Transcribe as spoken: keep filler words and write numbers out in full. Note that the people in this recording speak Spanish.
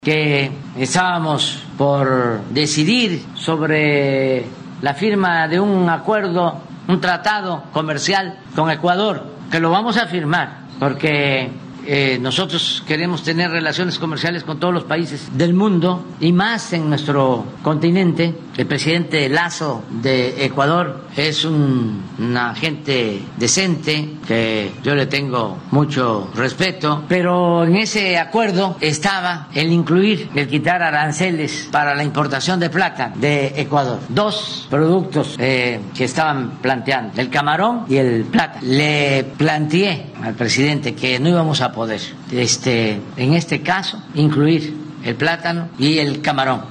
que estábamos por decidir sobre la firma de un acuerdo, un tratado comercial con Ecuador, que lo vamos a firmar porque eh, nosotros queremos tener relaciones comerciales con todos los países del mundo y más en nuestro continente. El presidente Lasso de Ecuador es un, una gente decente que yo le tengo mucho respeto, pero en ese acuerdo estaba el incluir, el quitar aranceles para la importación de plátano de Ecuador. Dos productos eh, que estaban planteando, el camarón y el plátano. Le planteé al presidente que no íbamos a poder, este, en este caso, incluir el plátano y el camarón.